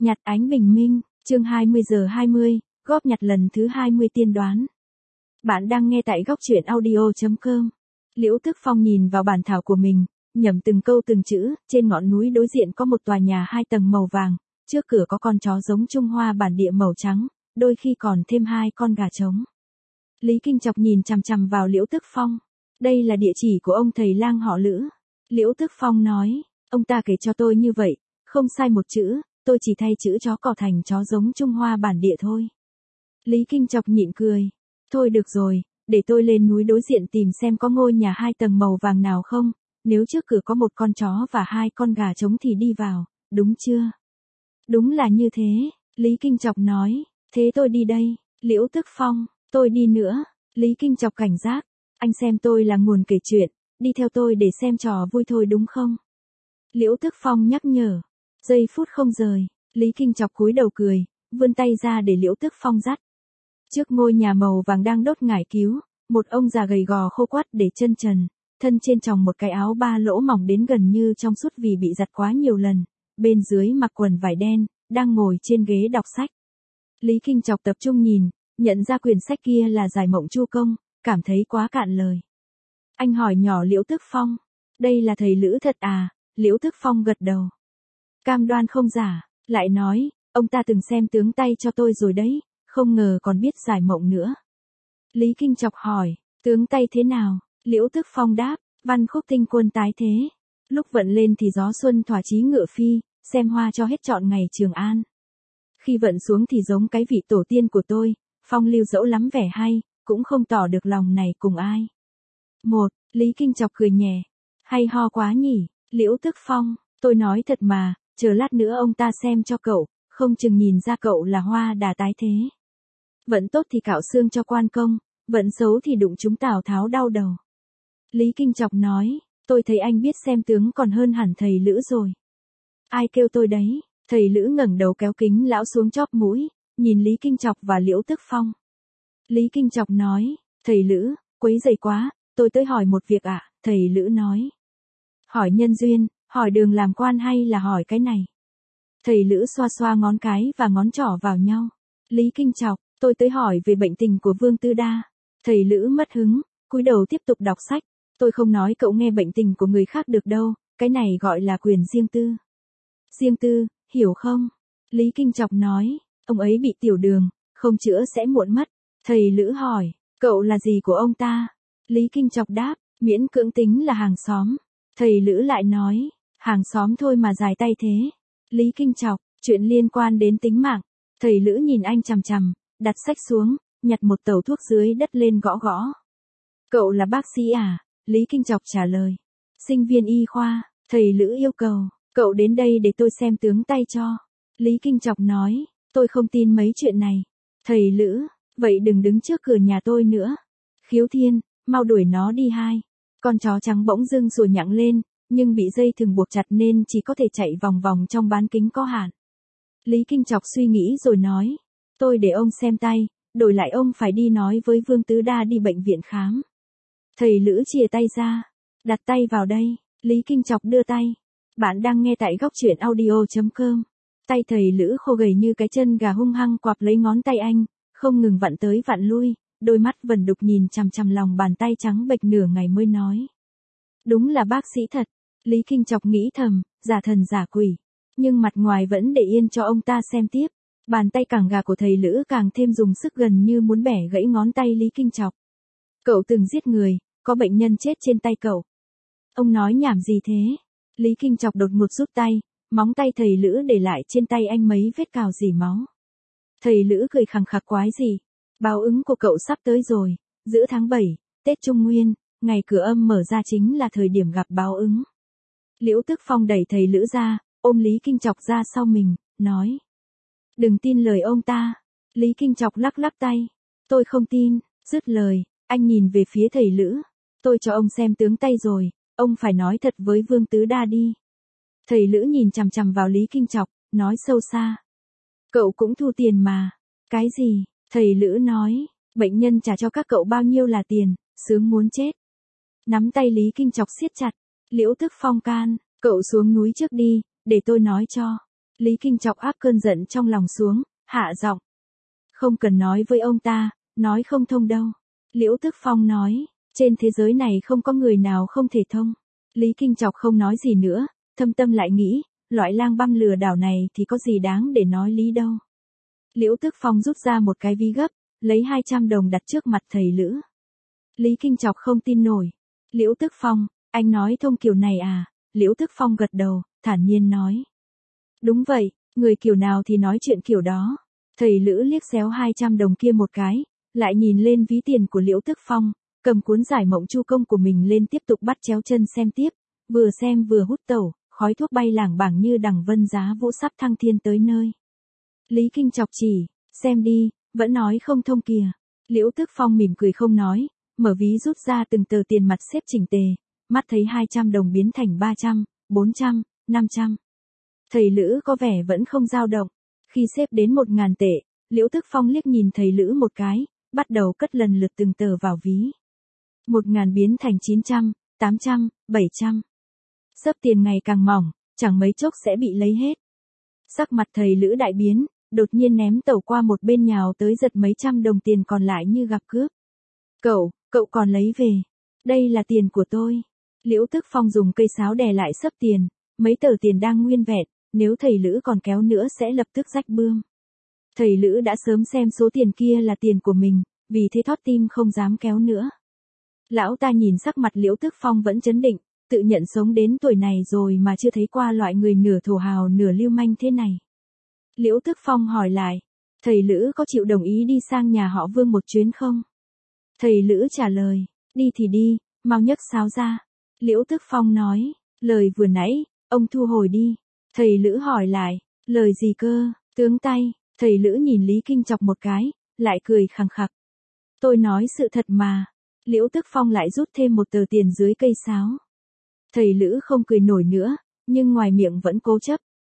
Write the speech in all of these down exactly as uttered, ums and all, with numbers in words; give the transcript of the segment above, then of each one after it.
Nhặt ánh bình minh, chương hai mươi giờ hai mươi, góp nhặt lần thứ hai mươi tiên đoán. Bạn đang nghe tại góc truyện audio chấm com. Liễu Tức Phong nhìn vào bản thảo của mình, nhẩm từng câu từng chữ, trên ngọn núi đối diện có một tòa nhà hai tầng màu vàng, trước cửa có con chó giống Trung Hoa bản địa màu trắng, đôi khi còn thêm hai con gà trống. Lý Kinh Chọc nhìn chằm chằm vào Liễu Tức Phong. Đây là địa chỉ của ông thầy lang họ Lữ. Liễu Tức Phong nói, ông ta kể cho tôi như vậy, không sai một chữ, tôi chỉ thay chữ chó cỏ thành chó giống Trung Hoa bản địa thôi. Lý Kinh Chọc nhịn cười. Thôi được rồi, để tôi lên núi đối diện tìm xem có ngôi nhà hai tầng màu vàng nào không, nếu trước cửa có một con chó và hai con gà trống thì đi vào, đúng chưa? Đúng là như thế, Lý Kinh Chọc nói, thế tôi đi đây. Liễu Tức Phong, tôi đi nữa. Lý Kinh Chọc cảnh giác, anh xem tôi là nguồn kể chuyện, đi theo tôi để xem trò vui thôi đúng không? Liễu Tức Phong nhắc nhở. Giây phút không rời, Lý Kinh Chọc cúi đầu cười, vươn tay ra để Liễu Tức Phong dắt. Trước ngôi nhà màu vàng đang đốt ngải cứu, một ông già gầy gò khô quắt để chân trần, thân trên tròng một cái áo ba lỗ mỏng đến gần như trong suốt vì bị giặt quá nhiều lần, bên dưới mặc quần vải đen, đang ngồi trên ghế đọc sách. Lý Kinh Chọc tập trung nhìn, nhận ra quyển sách kia là Giải Mộng Chu Công, cảm thấy quá cạn lời. Anh hỏi nhỏ Liễu Tức Phong, đây là thầy Lữ thật à? Liễu Tức Phong gật đầu. Cam đoan không giả, lại nói, ông ta từng xem tướng tay cho tôi rồi đấy, không ngờ còn biết giải mộng nữa. Lý Kinh Chọc hỏi, tướng tay thế nào? Liễu Tức Phong đáp, văn khúc tinh quân tái thế. Lúc vận lên thì gió xuân thỏa chí ngựa phi, xem hoa cho hết trọn ngày Trường An. Khi vận xuống thì giống cái vị tổ tiên của tôi, phong lưu dẫu lắm vẻ hay, cũng không tỏ được lòng này cùng ai. Một, Lý Kinh Chọc cười nhẹ, hay ho quá nhỉ, Liễu Tức Phong, tôi nói thật mà, chờ lát nữa ông ta xem cho cậu, không chừng nhìn ra cậu là hoa đà tái thế. Vận tốt thì cạo xương cho quan công, vận xấu thì đụng chúng Tào Tháo đau đầu. Lý Kinh Chọc nói, tôi thấy anh biết xem tướng còn hơn hẳn thầy Lữ rồi. Ai kêu tôi đấy? Thầy Lữ ngẩng đầu kéo kính lão xuống chóp mũi, nhìn Lý Kinh Chọc và Liễu Tức Phong. Lý Kinh Chọc nói, thầy Lữ, quấy rầy quá, tôi tới hỏi một việc ạ. À? Thầy Lữ nói, hỏi nhân duyên, hỏi đường làm quan hay là hỏi cái này? Thầy Lữ xoa xoa ngón cái và ngón trỏ vào nhau. Lý Kinh Chọc, tôi tới hỏi về bệnh tình của Vương Tư Đa. Thầy Lữ mất hứng, cúi đầu tiếp tục đọc sách. Tôi không nói cậu nghe bệnh tình của người khác được đâu, cái này gọi là quyền riêng tư. Riêng tư, hiểu không? Lý Kinh Chọc nói, ông ấy bị tiểu đường, không chữa sẽ muộn mất. Thầy Lữ hỏi, cậu là gì của ông ta? Lý Kinh Chọc đáp, miễn cưỡng tính là hàng xóm. Thầy Lữ lại nói, hàng xóm thôi mà dài tay thế. Lý Kinh Chọc, chuyện liên quan đến tính mạng. Thầy Lữ nhìn anh chằm chằm, đặt sách xuống, nhặt một tẩu thuốc dưới đất lên gõ gõ. Cậu là bác sĩ à? Lý Kinh Chọc trả lời. Sinh viên y khoa. Thầy Lữ yêu cầu, cậu đến đây để tôi xem tướng tay cho. Lý Kinh Chọc nói, tôi không tin mấy chuyện này. Thầy Lữ, vậy đừng đứng trước cửa nhà tôi nữa. Khiếu Thiên, mau đuổi nó đi hai. Con chó trắng bỗng dưng sủa nhặng lên, nhưng bị dây thừng buộc chặt nên chỉ có thể chạy vòng vòng trong bán kính có hạn. Lý Kinh Chọc suy nghĩ rồi nói, tôi để ông xem tay, đổi lại ông phải đi nói với Vương Tứ Đa đi bệnh viện khám. Thầy Lữ chìa tay ra, đặt tay vào đây. Lý Kinh Chọc đưa tay. Bạn đang nghe tại góc truyện audio chấm com. Tay thầy Lữ khô gầy như cái chân gà hung hăng quặp lấy ngón tay anh, không ngừng vặn tới vặn lui, đôi mắt vẩn đục nhìn chằm chằm lòng bàn tay trắng bệch nửa ngày mới nói. Đúng là bác sĩ thật. Lý Kinh Chọc nghĩ thầm, giả thần giả quỷ. Nhưng mặt ngoài vẫn để yên cho ông ta xem tiếp. Bàn tay cẳng gà của thầy Lữ càng thêm dùng sức gần như muốn bẻ gãy ngón tay Lý Kinh Chọc. Cậu từng giết người, có bệnh nhân chết trên tay cậu. Ông nói nhảm gì thế? Lý Kinh Chọc đột ngột rút tay, móng tay thầy Lữ để lại trên tay anh mấy vết cào rỉ máu. Thầy Lữ cười khằng khặc quái gì? Báo ứng của cậu sắp tới rồi, giữa tháng bảy, Tết Trung Nguyên, ngày cửa âm mở ra chính là thời điểm gặp báo ứng. Liễu Tức Phong đẩy thầy Lữ ra, ôm Lý Kinh Chọc ra sau mình, nói. Đừng tin lời ông ta. Lý Kinh Chọc lắc lắc tay. Tôi không tin. Dứt lời, anh nhìn về phía thầy Lữ. Tôi cho ông xem tướng tay rồi, ông phải nói thật với Vương Tứ Đa đi. Thầy Lữ nhìn chằm chằm vào Lý Kinh Chọc, nói sâu xa. Cậu cũng thu tiền mà. Cái gì? Thầy Lữ nói, bệnh nhân trả cho các cậu bao nhiêu là tiền, sướng muốn chết. Nắm tay Lý Kinh Chọc siết chặt. Liễu Tức Phong can, cậu xuống núi trước đi, để tôi nói cho. Lý Kinh Chọc áp cơn giận trong lòng xuống, hạ giọng. Không cần nói với ông ta, nói không thông đâu. Liễu Tức Phong nói, trên thế giới này không có người nào không thể thông. Lý Kinh Chọc không nói gì nữa, thâm tâm lại nghĩ, loại lang băm lừa đảo này thì có gì đáng để nói lý đâu. Liễu Tức Phong rút ra một cái ví gấp, lấy hai trăm đồng đặt trước mặt thầy Lữ. Lý Kinh Chọc không tin nổi. Liễu Tức Phong, anh nói thông kiểu này à? Liễu Tức Phong gật đầu, thản nhiên nói. Đúng vậy, người kiểu nào thì nói chuyện kiểu đó. Thầy Lữ liếc xéo hai trăm đồng kia một cái, lại nhìn lên ví tiền của Liễu Tức Phong, cầm cuốn giải mộng chu công của mình lên tiếp tục bắt chéo chân xem tiếp, vừa xem vừa hút tẩu, khói thuốc bay lảng bảng như đằng vân giá vũ sắp thăng thiên tới nơi. Lý Kinh Chọc chỉ, xem đi, vẫn nói không thông kìa. Liễu Tức Phong mỉm cười không nói, mở ví rút ra từng tờ tiền mặt xếp chỉnh tề, mắt thấy hai trăm đồng biến thành ba trăm, bốn trăm, năm trăm. Thầy Lữ có vẻ vẫn không dao động. Khi xếp đến một ngàn tệ, Liễu Tức Phong liếc nhìn thầy Lữ một cái, bắt đầu cất lần lượt từng tờ vào ví. Một ngàn biến thành chín trăm, tám trăm, bảy trăm. Xấp tiền ngày càng mỏng, chẳng mấy chốc sẽ bị lấy hết. Sắc mặt thầy Lữ đại biến, đột nhiên ném tẩu qua một bên nhào tới giật mấy trăm đồng tiền còn lại như gặp cướp. Cậu, cậu còn lấy về. Đây là tiền của tôi. Liễu Tức Phong dùng cây sáo đè lại xấp tiền, mấy tờ tiền đang nguyên vẹn, nếu thầy Lữ còn kéo nữa sẽ lập tức rách bươm. Thầy Lữ đã sớm xem số tiền kia là tiền của mình, vì thế thót tim không dám kéo nữa. Lão ta nhìn sắc mặt Liễu Tức Phong vẫn trấn định, tự nhận sống đến tuổi này rồi mà chưa thấy qua loại người nửa thổ hào nửa lưu manh thế này. Liễu Tức Phong hỏi lại, thầy Lữ có chịu đồng ý đi sang nhà họ Vương một chuyến không? Thầy Lữ trả lời, đi thì đi, mau nhấc sáo ra. Liễu Tức Phong nói, lời vừa nãy, ông thu hồi đi. Thầy Lữ hỏi lại, lời gì cơ, tướng tay, thầy Lữ nhìn Lý Kinh Chọc một cái, lại cười khằng khặc. Tôi nói sự thật mà. Liễu Tức Phong lại rút thêm một tờ tiền dưới cây sáo. Thầy Lữ không cười nổi nữa, nhưng ngoài miệng vẫn cố chấp.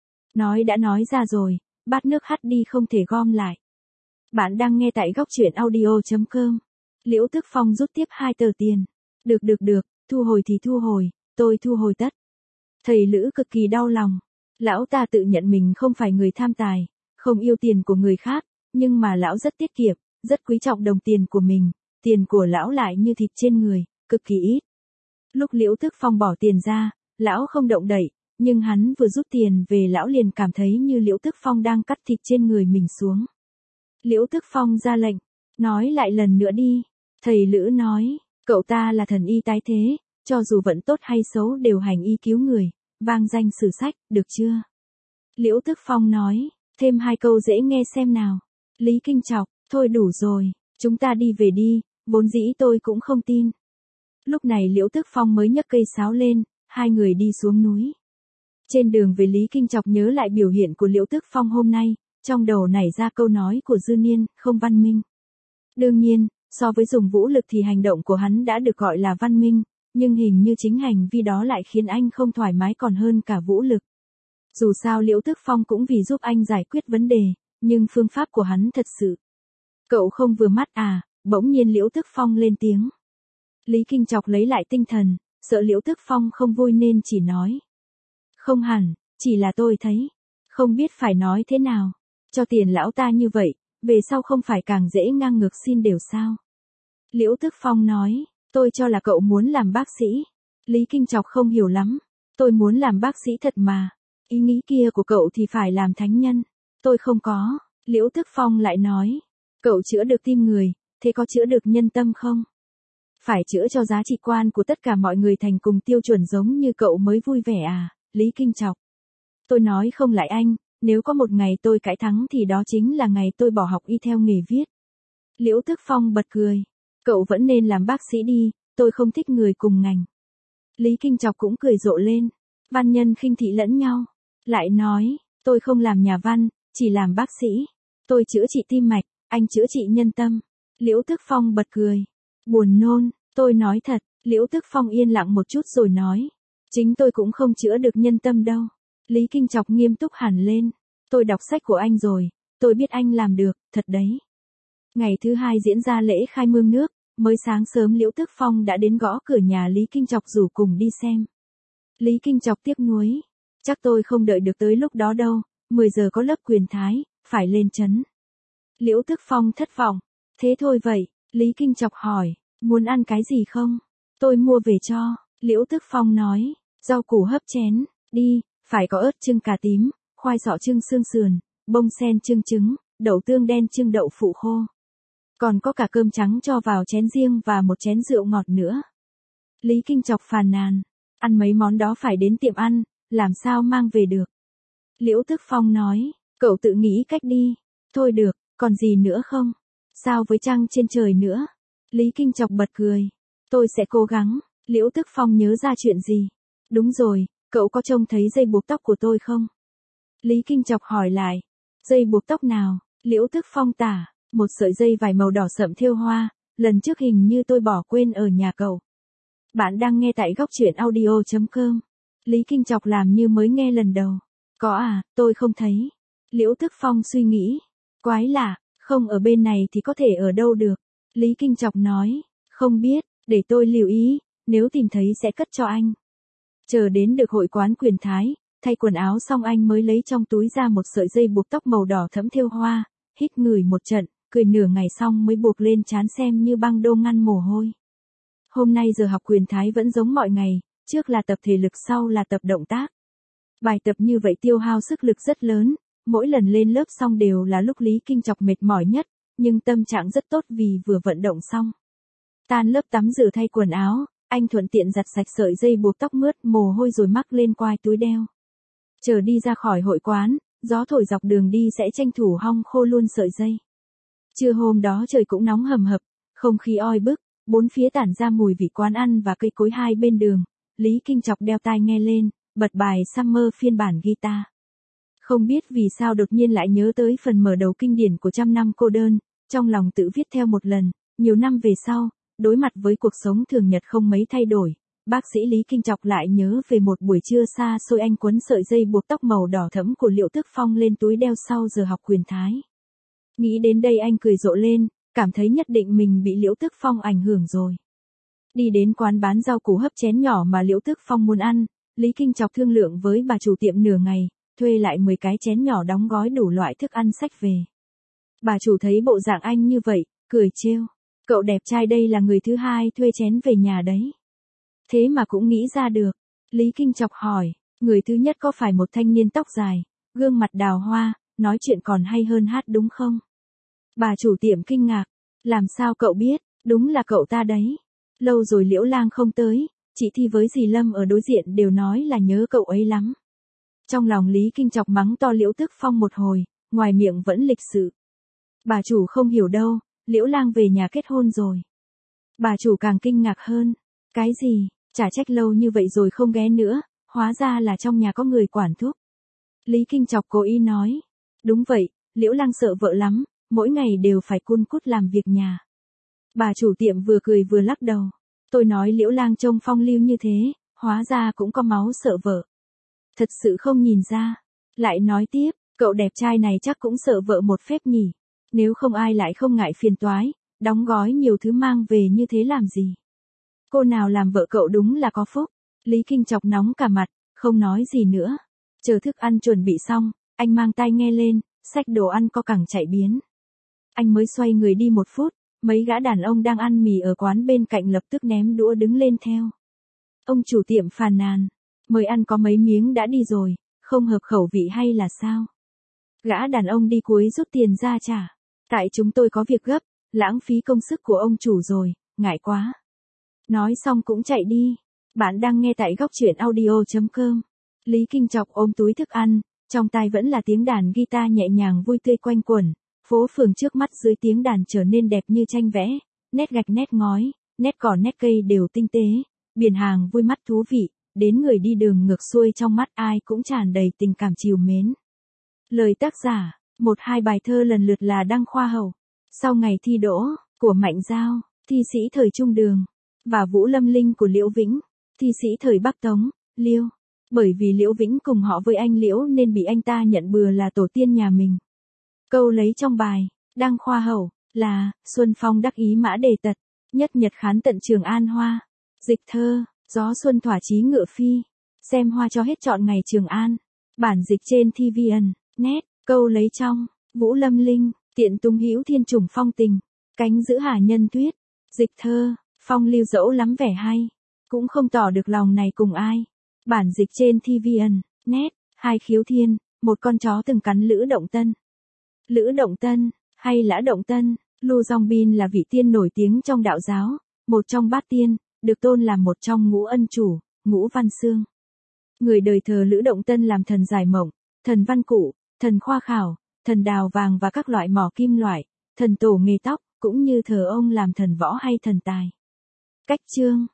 Nói đã nói ra rồi, bát nước hắt đi không thể gom lại. Bạn đang nghe tại góc truyện audio chấm com. Liễu Tức Phong rút tiếp hai tờ tiền. Được được được, thu hồi thì thu hồi, tôi thu hồi tất. Thầy Lữ cực kỳ đau lòng. Lão ta tự nhận mình không phải người tham tài, không yêu tiền của người khác, nhưng mà lão rất tiết kiệm, rất quý trọng đồng tiền của mình, tiền của lão lại như thịt trên người, cực kỳ ít. Lúc Liễu Tức Phong bỏ tiền ra, lão không động đậy, nhưng hắn vừa rút tiền về lão liền cảm thấy như Liễu Tức Phong đang cắt thịt trên người mình xuống. Liễu Tức Phong ra lệnh, nói lại lần nữa đi. Thầy Lữ nói, cậu ta là thần y tái thế, cho dù vận tốt hay xấu đều hành y cứu người, vang danh sử sách, được chưa? Liễu Tức Phong nói, thêm hai câu dễ nghe xem nào. Lý Kinh Chọc, thôi đủ rồi, chúng ta đi về đi, vốn dĩ tôi cũng không tin. Lúc này Liễu Tức Phong mới nhấc cây sáo lên, hai người đi xuống núi. Trên đường về Lý Kinh Chọc nhớ lại biểu hiện của Liễu Tức Phong hôm nay, trong đầu nảy ra câu nói của Dư Niên, không văn minh. Đương nhiên, so với dùng vũ lực thì hành động của hắn đã được gọi là văn minh, nhưng hình như chính hành vi đó lại khiến anh không thoải mái còn hơn cả vũ lực. Dù sao Liễu Tức Phong cũng vì giúp anh giải quyết vấn đề, nhưng phương pháp của hắn thật sự. Cậu không vừa mắt à, bỗng nhiên Liễu Tức Phong lên tiếng. Lý Kinh Chọc lấy lại tinh thần, sợ Liễu Tức Phong không vui nên chỉ nói. Không hẳn, chỉ là tôi thấy, không biết phải nói thế nào, cho tiền lão ta như vậy, về sau không phải càng dễ ngang ngược xin đều sao. Liễu Tức Phong nói, tôi cho là cậu muốn làm bác sĩ. Lý Kinh Chọc không hiểu lắm, tôi muốn làm bác sĩ thật mà, ý nghĩ kia của cậu thì phải làm thánh nhân, tôi không có. Liễu Tức Phong lại nói, cậu chữa được tim người, thế có chữa được nhân tâm không? Phải chữa cho giá trị quan của tất cả mọi người thành cùng tiêu chuẩn giống như cậu mới vui vẻ à, Lý Kinh Chọc. Tôi nói không lại anh, nếu có một ngày tôi cãi thắng thì đó chính là ngày tôi bỏ học y theo nghề viết. Liễu Tức Phong bật cười, cậu vẫn nên làm bác sĩ đi, tôi không thích người cùng ngành. Lý Kinh Chọc cũng cười rộ lên, văn nhân khinh thị lẫn nhau, lại nói, tôi không làm nhà văn, chỉ làm bác sĩ. Tôi chữa trị tim mạch, anh chữa trị nhân tâm. Liễu Tức Phong bật cười, buồn nôn, tôi nói thật. Liễu Tức Phong yên lặng một chút rồi nói, chính tôi cũng không chữa được nhân tâm đâu. Lý Kinh Chọc nghiêm túc hẳn lên, tôi đọc sách của anh rồi, tôi biết anh làm được, thật đấy. Ngày thứ hai diễn ra lễ khai mương nước, mới sáng sớm Liễu Tức Phong đã đến gõ cửa nhà Lý Kinh Chọc rủ cùng đi xem. Lý Kinh Chọc tiếc nuối, chắc tôi không đợi được tới lúc đó đâu, mười giờ có lớp quyền thái, phải lên trấn. Liễu Tức Phong thất vọng. Thế thôi vậy, Lý Kinh Chọc hỏi, muốn ăn cái gì không? Tôi mua về cho. Liễu Tức Phong nói, rau củ hấp chén, đi, phải có ớt chưng cà tím, khoai sọ chưng xương sườn, bông sen chưng trứng, đậu tương đen chưng đậu phụ khô. Còn có cả cơm trắng cho vào chén riêng và một chén rượu ngọt nữa. Lý Kinh Chọc phàn nàn, ăn mấy món đó phải đến tiệm ăn, làm sao mang về được. Liễu Tức Phong nói, cậu tự nghĩ cách đi. Thôi được, còn gì nữa không? Sao với trăng trên trời nữa? Lý Kinh Chọc bật cười. Tôi sẽ cố gắng. Liễu Tức Phong nhớ ra chuyện gì? Đúng rồi, cậu có trông thấy dây buộc tóc của tôi không? Lý Kinh Chọc hỏi lại. Dây buộc tóc nào? Liễu Tức Phong tả. Một sợi dây vải màu đỏ sậm thêu hoa, lần trước hình như tôi bỏ quên ở nhà cậu. Bạn đang nghe tại góc truyện audio chấm com. Lý Kinh Chọc làm như mới nghe lần đầu. Có à, tôi không thấy. Liễu Tức Phong suy nghĩ. Quái lạ, không ở bên này thì có thể ở đâu được. Lý Kinh Chọc nói, không biết, để tôi lưu ý, nếu tìm thấy sẽ cất cho anh. Chờ đến được hội quán quyền thái, thay quần áo xong anh mới lấy trong túi ra một sợi dây buộc tóc màu đỏ thẫm thêu hoa, hít ngửi một trận, cười nửa ngày xong mới buộc lên trán xem như băng đô ngăn mồ hôi. Hôm nay giờ học quyền thái vẫn giống mọi ngày, trước là tập thể lực sau là tập động tác. Bài tập như vậy tiêu hao sức lực rất lớn, mỗi lần lên lớp xong đều là lúc Lý Kinh Chọc mệt mỏi nhất, nhưng tâm trạng rất tốt vì vừa vận động xong. Tan lớp tắm rửa thay quần áo, anh thuận tiện giặt sạch sợi dây buộc tóc mướt mồ hôi rồi mắc lên quai túi đeo. Chờ đi ra khỏi hội quán, gió thổi dọc đường đi sẽ tranh thủ hong khô luôn sợi dây. Trưa hôm đó trời cũng nóng hầm hập, không khí oi bức, bốn phía tản ra mùi vị quán ăn và cây cối hai bên đường. Lý Kinh Chọc đeo tai nghe lên, bật bài Summer phiên bản guitar. Không biết vì sao đột nhiên lại nhớ tới phần mở đầu kinh điển của Trăm năm cô đơn, trong lòng tự viết theo một lần, nhiều năm về sau, đối mặt với cuộc sống thường nhật không mấy thay đổi, bác sĩ Lý Kinh Chọc lại nhớ về một buổi trưa xa xôi anh quấn sợi dây buộc tóc màu đỏ thẫm của Liễu Tức Phong lên túi đeo sau giờ học quyền thái. Nghĩ đến đây anh cười rộ lên, cảm thấy nhất định mình bị Liễu Tức Phong ảnh hưởng rồi. Đi đến quán bán rau củ hấp chén nhỏ mà Liễu Tức Phong muốn ăn, Lý Kinh Chọc thương lượng với bà chủ tiệm nửa ngày, thuê lại mười cái chén nhỏ đóng gói đủ loại thức ăn xách về. Bà chủ thấy bộ dạng anh như vậy, cười trêu. Cậu đẹp trai đây là người thứ hai thuê chén về nhà đấy. Thế mà cũng nghĩ ra được. Lý Kinh Chọc hỏi, người thứ nhất có phải một thanh niên tóc dài, gương mặt đào hoa, nói chuyện còn hay hơn hát đúng không? Bà chủ tiệm kinh ngạc. Làm sao cậu biết, đúng là cậu ta đấy. Lâu rồi Liễu Lang không tới, chị Thi với dì Lâm ở đối diện đều nói là nhớ cậu ấy lắm. Trong lòng Lý Kinh Chọc mắng to Liễu Tức Phong một hồi, ngoài miệng vẫn lịch sự. Bà chủ không hiểu đâu, Liễu Lang về nhà kết hôn rồi. Bà chủ càng kinh ngạc hơn. Cái gì, chả trách lâu như vậy rồi không ghé nữa, hóa ra là trong nhà có người quản thúc. Lý Kinh Chọc cố ý nói. Đúng vậy, Liễu Lang sợ vợ lắm, mỗi ngày đều phải cun cút làm việc nhà. Bà chủ tiệm vừa cười vừa lắc đầu. Tôi nói Liễu Lang trông phong lưu như thế, hóa ra cũng có máu sợ vợ. Thật sự không nhìn ra. Lại nói tiếp, cậu đẹp trai này chắc cũng sợ vợ một phép nhỉ. Nếu không ai lại không ngại phiền toái, đóng gói nhiều thứ mang về như thế làm gì. Cô nào làm vợ cậu đúng là có phúc. Lý Kinh Chọc nóng cả mặt, không nói gì nữa. Chờ thức ăn chuẩn bị xong, anh mang tai nghe lên, xách đồ ăn co cẳng chạy biến. Anh mới xoay người đi một phút, mấy gã đàn ông đang ăn mì ở quán bên cạnh lập tức ném đũa đứng lên theo. Ông chủ tiệm phàn nàn, mời ăn có mấy miếng đã đi rồi, không hợp khẩu vị hay là sao? Gã đàn ông đi cuối rút tiền ra trả. Tại chúng tôi có việc gấp, lãng phí công sức của ông chủ rồi, ngại quá. Nói xong cũng chạy đi. Bạn đang nghe tại góc truyện audio chấm com. Lý Kinh Chọc ôm túi thức ăn, trong tai vẫn là tiếng đàn guitar nhẹ nhàng vui tươi quanh quẩn. Phố phường trước mắt dưới tiếng đàn trở nên đẹp như tranh vẽ, nét gạch nét ngói, nét cỏ nét cây đều tinh tế, biển hàng vui mắt thú vị, đến người đi đường ngược xuôi trong mắt ai cũng tràn đầy tình cảm trìu mến. Lời tác giả, một hai bài thơ lần lượt là Đăng Khoa Hậu, Sau Ngày Thi Đỗ, của Mạnh Giao, Thi sĩ thời Trung Đường, và Vũ Lâm Linh của Liễu Vĩnh, thi sĩ thời Bắc Tống, Liêu. Bởi vì Liễu Vĩnh cùng họ với anh Liễu nên bị anh ta nhận bừa là tổ tiên nhà mình. Câu lấy trong bài, Đăng Khoa Hậu, là, Xuân Phong đắc ý mã đề tật, nhất nhật khán tận Trường An hoa. Dịch thơ, gió xuân thỏa chí ngựa phi, xem hoa cho hết trọn ngày Trường An. Bản dịch trên Thi Vi ẩn. Nét, câu lấy trong, Vũ Lâm Linh, tiện tung hữu thiên trùng phong tình, cánh giữ hà nhân tuyết, dịch thơ, phong lưu dẫu lắm vẻ hay, cũng không tỏ được lòng này cùng ai. Bản dịch trên thi vi ẩn, nét, hai khiếu thiên, một con chó từng cắn Lữ Động Tân. Lữ Động Tân, hay Lã Động Tân, Lu Dongbin là vị tiên nổi tiếng trong đạo giáo, một trong bát tiên, được tôn làm một trong ngũ ân chủ, ngũ văn xương. Người đời thờ Lữ Động Tân làm thần giải mộng, thần văn cụ, thần khoa khảo, thần đào vàng và các loại mỏ kim loại, thần tổ nghề tóc, cũng như thờ ông làm thần võ hay thần tài. Cách chương